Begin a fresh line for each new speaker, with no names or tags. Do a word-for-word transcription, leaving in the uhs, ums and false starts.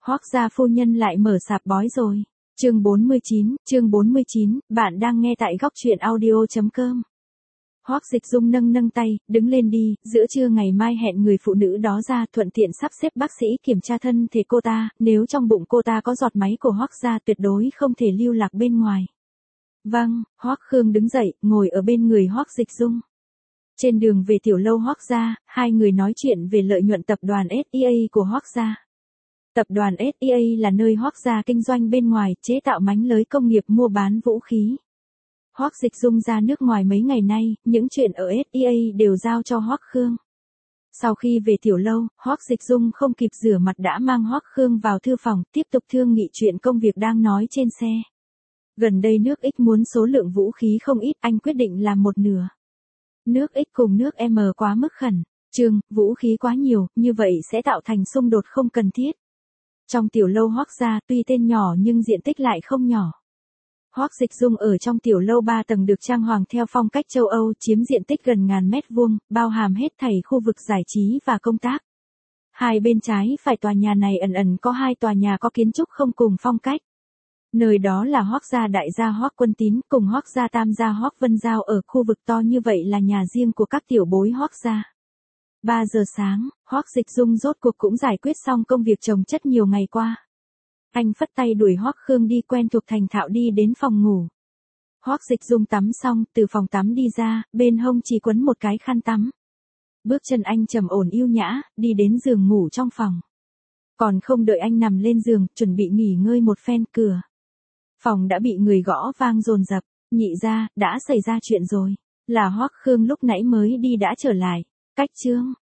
Hoắc gia phu nhân lại mở sạp bói rồi. Chương bốn mươi chín, chương bốn mươi chín, bạn đang nghe tại góc truyện audio chấm com. Hoắc Dịch Dung nâng nâng tay, đứng lên đi, giữa trưa ngày mai hẹn người phụ nữ đó ra, thuận tiện sắp xếp bác sĩ kiểm tra thân thể cô ta, nếu trong bụng cô ta có giọt máy của Hoắc gia tuyệt đối không thể lưu lạc bên ngoài. Vâng, Hoắc Khương đứng dậy, ngồi ở bên người Hoắc Dịch Dung. Trên đường về tiểu lâu Hoắc gia, hai người nói chuyện về lợi nhuận tập đoàn ét e a của Hoắc gia. Tập đoàn ét e a là nơi Hoắc gia kinh doanh bên ngoài, chế tạo mánh lới công nghiệp mua bán vũ khí. Hoắc Dịch Dung ra nước ngoài mấy ngày nay, những chuyện ở ét e a đều giao cho Hoắc Khương. Sau khi về tiểu lâu, Hoắc Dịch Dung không kịp rửa mặt đã mang Hoắc Khương vào thư phòng, tiếp tục thương nghị chuyện công việc đang nói trên xe. Gần đây nước X muốn số lượng vũ khí không ít, anh quyết định làm một nửa. Nước X cùng nước M quá mức khẩn, trương, vũ khí quá nhiều, như vậy sẽ tạo thành xung đột không cần thiết. Trong tiểu lâu Hoắc gia, tuy tên nhỏ nhưng diện tích lại không nhỏ. Hoắc Dịch Dung ở trong tiểu lâu ba tầng được trang hoàng theo phong cách châu Âu, chiếm diện tích gần ngàn mét vuông, bao hàm hết thảy khu vực giải trí và công tác. Hai bên trái phải tòa nhà này ẩn ẩn có hai tòa nhà có kiến trúc không cùng phong cách. Nơi đó là Hoắc gia đại gia Hoắc Quân Tín cùng Hoắc gia tam gia Hoắc Vân Giao, ở khu vực to như vậy là nhà riêng của các tiểu bối Hoắc gia. ba giờ sáng, Hoắc Dịch Dung rốt cuộc cũng giải quyết xong công việc chồng chất nhiều ngày qua. Anh phất tay đuổi Hoắc Khương đi, quen thuộc thành thạo đi đến phòng ngủ. Hoắc Dịch Dung tắm xong, từ phòng tắm đi ra, bên hông chỉ quấn một cái khăn tắm. Bước chân anh trầm ổn yêu nhã, đi đến giường ngủ trong phòng. Còn không đợi anh nằm lên giường, chuẩn bị nghỉ ngơi một phen, cửa phòng đã bị người gõ vang dồn dập. Nhị gia, đã xảy ra chuyện rồi. Là Hoắc Khương lúc nãy mới đi đã trở lại. Cách chương